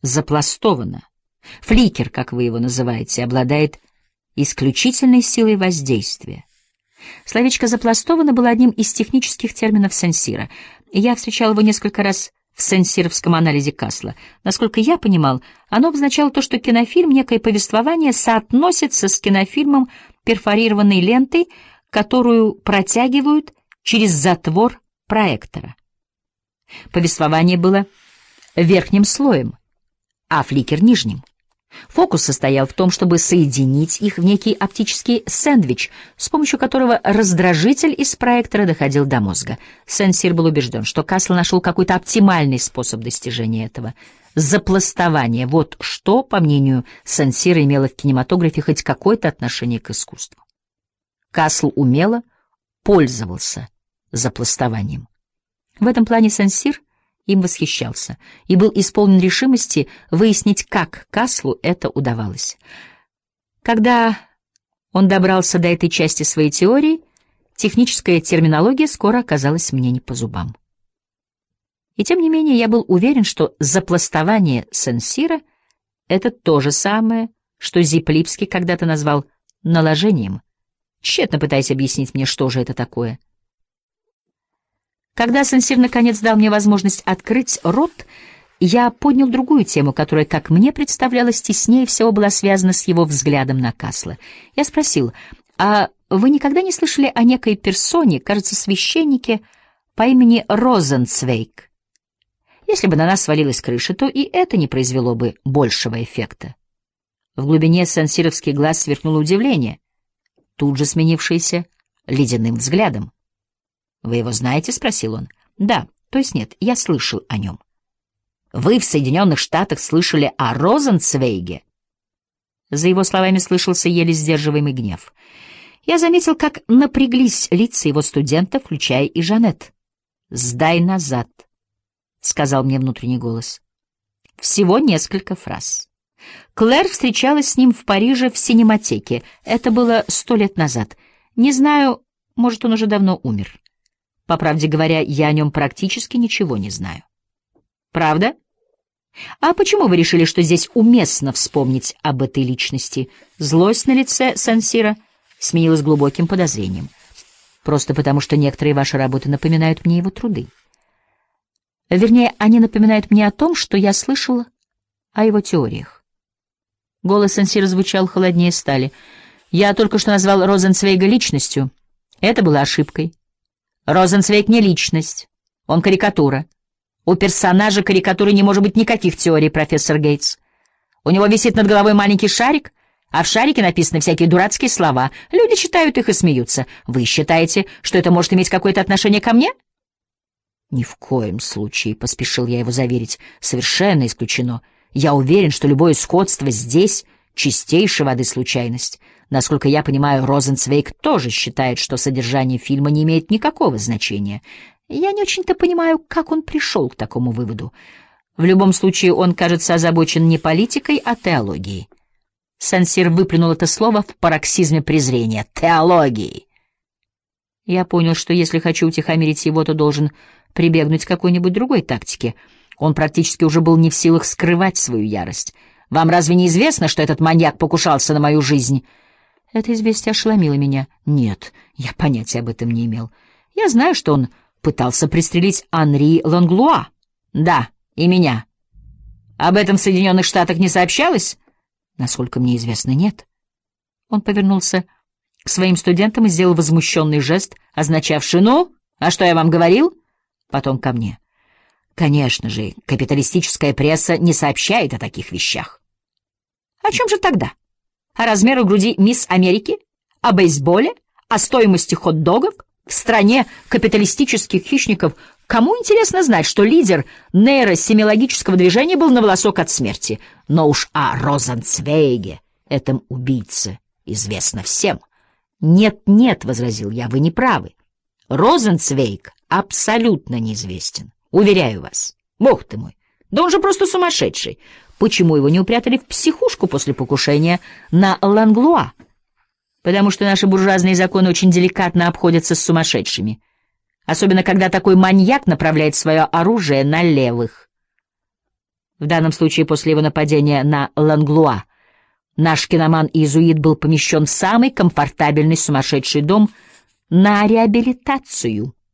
запластовано. Фликер, как вы его называете, обладает исключительной силой воздействия. Словечко «запластовано» было одним из технических терминов Сен-Сира. Я встречал его несколько раз в сен-сировском анализе Касла. Насколько я понимал, оно обозначало то, что кинофильм, некое повествование, соотносится с кинофильмом перфорированной лентой, которую протягивают через затвор проектора. Повествование было верхним слоем, а фликер — нижним. Фокус состоял в том, чтобы соединить их в некий оптический сэндвич, с помощью которого раздражитель из проектора доходил до мозга. Сен-Сир был убежден, что Касл нашел какой-то оптимальный способ достижения этого. Запластование — вот что, по мнению Сен-Сира, имело в кинематографе хоть какое-то отношение к искусству. Касл умело пользовался запластованием. В этом плане Сен-Сир им восхищался и был исполнен решимости выяснить, как Каслу это удавалось. Когда он добрался до этой части своей теории, техническая терминология скоро оказалась мне не по зубам. И тем не менее я был уверен, что запластование Сен-Сира — это то же самое, что Зип-Липский когда-то назвал наложением, тщетно пытаясь объяснить мне, что же это такое. Когда Сен-Сир наконец дал мне возможность открыть рот, я поднял другую тему, которая, как мне представлялось, теснее всего была связана с его взглядом на Касла. Я спросил: «А вы никогда не слышали о некой персоне, кажется, священнике по имени Розенцвейг? Если бы на нас свалилась крыша, то и это не произвело бы большего эффекта». В глубине сен-сировских глаз сверкнуло удивление, тут же сменившееся ледяным взглядом. «Вы его знаете?» — спросил он. «Да, то есть нет, я слышал о нем». «Вы в Соединенных Штатах слышали о Розенцвейге?» За его словами слышался еле сдерживаемый гнев. Я заметил, как напряглись лица его студентов, включая и Жанет. «Сдай назад», — сказал мне внутренний голос. Всего несколько фраз. Клэр встречалась с ним в Париже в синематеке. Это было 100 лет назад. Не знаю, может, он уже давно умер. По правде говоря, я о нем практически ничего не знаю. Правда? А почему вы решили, что здесь уместно вспомнить об этой личности? Злость на лице Сен-Сира сменилась глубоким подозрением. Просто потому, что некоторые ваши работы напоминают мне его труды. Вернее, они напоминают мне о том, что я слышал о его теориях. Голос Сен-Сира звучал холоднее стали. Я только что назвал Розенцвейга личностью. Это была ошибкой. Розенцвейг не личность, он карикатура. У персонажа карикатуры не может быть никаких теорий, профессор Гейтс. У него висит над головой маленький шарик, а в шарике написаны всякие дурацкие слова. Люди читают их и смеются. Вы считаете, что это может иметь какое-то отношение ко мне? Ни в коем случае, — поспешил я его заверить, — совершенно исключено. Я уверен, что любое сходство здесь — чистейшей воды случайность. Насколько я понимаю, Розенцвейг тоже считает, что содержание фильма не имеет никакого значения. Я не очень-то понимаю, как он пришел к такому выводу. В любом случае, он, кажется, озабочен не политикой, а теологией. Сен-Сир выплюнул это слово в пароксизме презрения. Теологией. Я понял, что если хочу утихомирить его, то должен прибегнуть к какой-нибудь другой тактике. Он практически уже был не в силах скрывать свою ярость. «Вам разве не известно, что этот маньяк покушался на мою жизнь?» Это известие ошеломило меня. Нет, я понятия об этом не имел. Я знаю, что он пытался пристрелить Анри Ланглуа. Да, и меня. Об этом в Соединенных Штатах не сообщалось? Насколько мне известно, нет. Он повернулся к своим студентам и сделал возмущенный жест, означавший «ну, а что я вам говорил?» Потом ко мне. Конечно же, капиталистическая пресса не сообщает о таких вещах. О чем же тогда? О размерах груди мисс Америки? О бейсболе? О стоимости хот-догов? В стране капиталистических хищников кому интересно знать, что лидер нейросемиологического движения был на волосок от смерти? Но уж о Розенцвейге, этом убийце, известно всем. «Нет, — возразил я, — вы не правы. Розенцвейг абсолютно неизвестен. Уверяю вас. Бог ты мой, да он же просто сумасшедший. Почему его не упрятали в психушку после покушения на Ланглуа? Потому что наши буржуазные законы очень деликатно обходятся с сумасшедшими. Особенно, когда такой маньяк направляет свое оружие на левых. В данном случае после его нападения на Ланглуа наш киноман-иезуит был помещен в самый комфортабельный сумасшедший дом на реабилитацию.